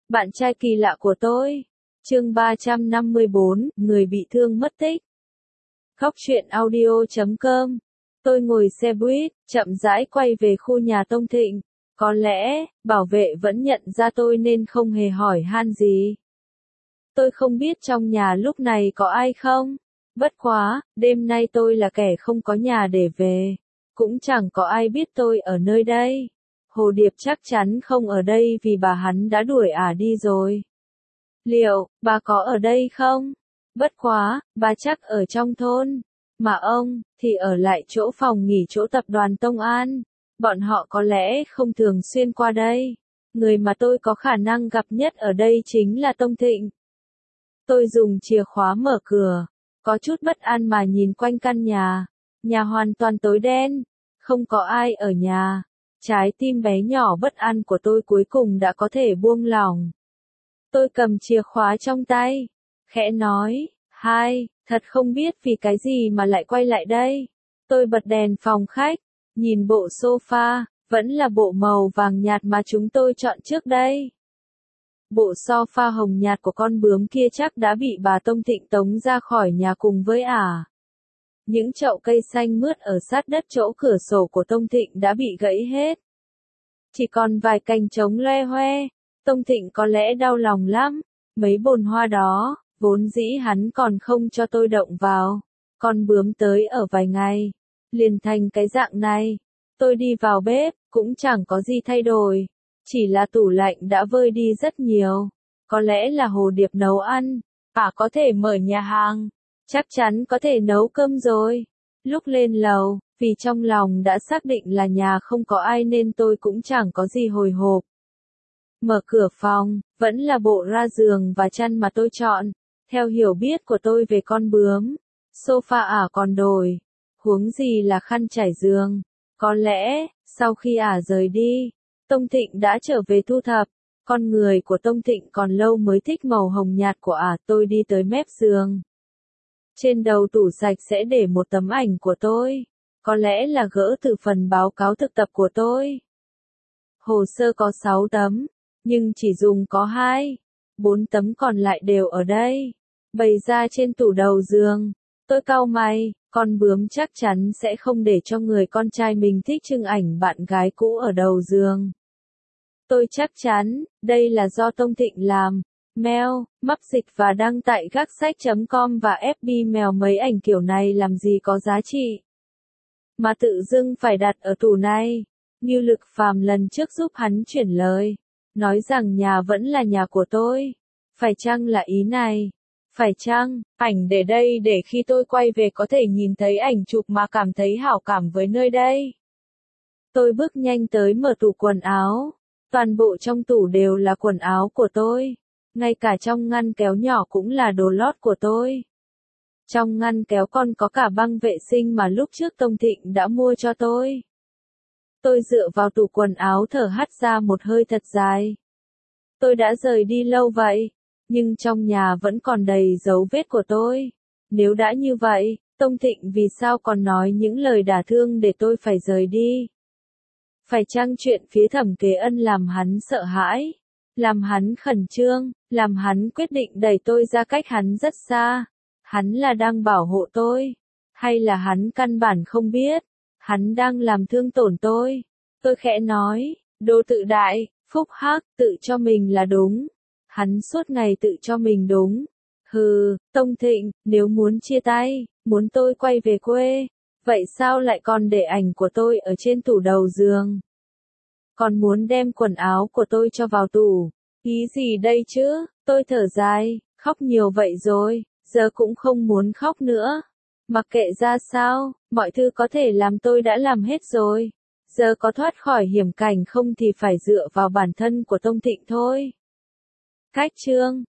Bạn trai kỳ lạ của tôi. Chương 354, người bị thương mất tích. Khóc chuyện audio.com. Tôi ngồi xe buýt, chậm rãi quay về khu nhà Tông Thịnh. Có lẽ, bảo vệ vẫn nhận ra tôi nên không hề hỏi han gì. Tôi không biết trong nhà lúc này có ai không. Bất quá, đêm nay tôi là kẻ không có nhà để về. Cũng chẳng có ai biết tôi ở nơi đây. Hồ Điệp chắc chắn không ở đây vì bà hắn đã đuổi ả đi rồi. Liệu, bà có ở đây không? Bất quá, bà chắc ở trong thôn. Mà ông, thì ở lại chỗ phòng nghỉ chỗ tập đoàn Tông An. Bọn họ có lẽ không thường xuyên qua đây. Người mà tôi có khả năng gặp nhất ở đây chính là Tông Thịnh. Tôi dùng chìa khóa mở cửa. Có chút bất an mà nhìn quanh căn nhà. Nhà hoàn toàn tối đen. Không có ai ở nhà. Trái tim bé nhỏ bất an của tôi cuối cùng đã có thể buông lỏng. Tôi cầm chìa khóa trong tay. Khẽ nói, thật không biết vì cái gì mà lại quay lại đây. Tôi bật đèn phòng khách. Nhìn bộ sofa, vẫn là bộ màu vàng nhạt mà chúng tôi chọn trước đây. Bộ sofa hồng nhạt của con bướm kia chắc đã bị bà Tông Thịnh tống ra khỏi nhà cùng với ả. Những chậu cây xanh mướt ở sát đất chỗ cửa sổ của Tông Thịnh đã bị gãy hết. Chỉ còn vài cành trống loe hoe. Tông Thịnh có lẽ đau lòng lắm. Mấy bồn hoa đó, vốn dĩ hắn còn không cho tôi động vào. Con bướm tới ở vài ngày. Liền thành cái dạng này. Tôi đi vào bếp, cũng chẳng có gì thay đổi. Chỉ là tủ lạnh đã vơi đi rất nhiều. Có lẽ là Hồ Điệp nấu ăn. Có thể mở nhà hàng. Chắc chắn có thể nấu cơm rồi. Lúc lên lầu, vì trong lòng đã xác định là nhà không có ai nên tôi cũng chẳng có gì hồi hộp. Mở cửa phòng, vẫn là bộ ra giường và chăn mà tôi chọn. Theo hiểu biết của tôi về con bướm, sofa ả còn đổi. Huống gì là khăn trải giường. Có lẽ, sau khi ả rời đi, Tông Thịnh đã trở về thu thập. Con người của Tông Thịnh còn lâu mới thích màu hồng nhạt của ả. Tôi đi tới mép giường. Trên đầu tủ sạch sẽ để một tấm ảnh của tôi. Có lẽ là gỡ từ phần báo cáo thực tập của tôi. Hồ sơ có 6 tấm, nhưng chỉ dùng có 4 tấm còn lại đều ở đây. Bày ra trên tủ đầu giường. Tôi cau mày, con bướm chắc chắn sẽ không để cho người con trai mình thích trưng ảnh bạn gái cũ ở đầu giường. Tôi chắc chắn, đây là do Tông Thịnh làm. Mail, mắc dịch và đăng tại gác sách.com và FB Mail mấy ảnh kiểu này làm gì có giá trị. Mà tự dưng phải đặt ở tủ này. Như Lực Phàm lần trước giúp hắn chuyển lời. Nói rằng nhà vẫn là nhà của tôi. Phải chăng là ý này? Phải chăng, ảnh để đây để khi tôi quay về có thể nhìn thấy ảnh chụp mà cảm thấy hảo cảm với nơi đây? Tôi bước nhanh tới mở tủ quần áo. Toàn bộ trong tủ đều là quần áo của tôi. Ngay cả trong ngăn kéo nhỏ cũng là đồ lót của tôi. Trong ngăn kéo còn có cả băng vệ sinh mà lúc trước Tông Thịnh đã mua cho tôi. Tôi dựa vào tủ quần áo thở hắt ra một hơi thật dài. Tôi đã rời đi lâu vậy, nhưng trong nhà vẫn còn đầy dấu vết của tôi. Nếu đã như vậy, Tông Thịnh vì sao còn nói những lời đả thương để tôi phải rời đi? Phải chăng chuyện phía Thẩm Kế Ân làm hắn sợ hãi? Làm hắn khẩn trương, làm hắn quyết định đẩy tôi ra cách hắn rất xa. Hắn là đang bảo hộ tôi, hay là hắn căn bản không biết, hắn đang làm thương tổn tôi. Tôi khẽ nói, đồ tự đại, phúc hắc, tự cho mình là đúng. Hắn suốt ngày tự cho mình đúng. Tông Thịnh, nếu muốn chia tay, muốn tôi quay về quê, vậy sao lại còn để ảnh của tôi ở trên tủ đầu giường? Còn muốn đem quần áo của tôi cho vào tủ. Ý gì đây chứ? Tôi thở dài, khóc nhiều vậy rồi, giờ cũng không muốn khóc nữa. Mặc kệ ra sao, mọi thứ có thể làm tôi đã làm hết rồi. Giờ có thoát khỏi hiểm cảnh không thì phải dựa vào bản thân của Tông Thịnh thôi. Cách chương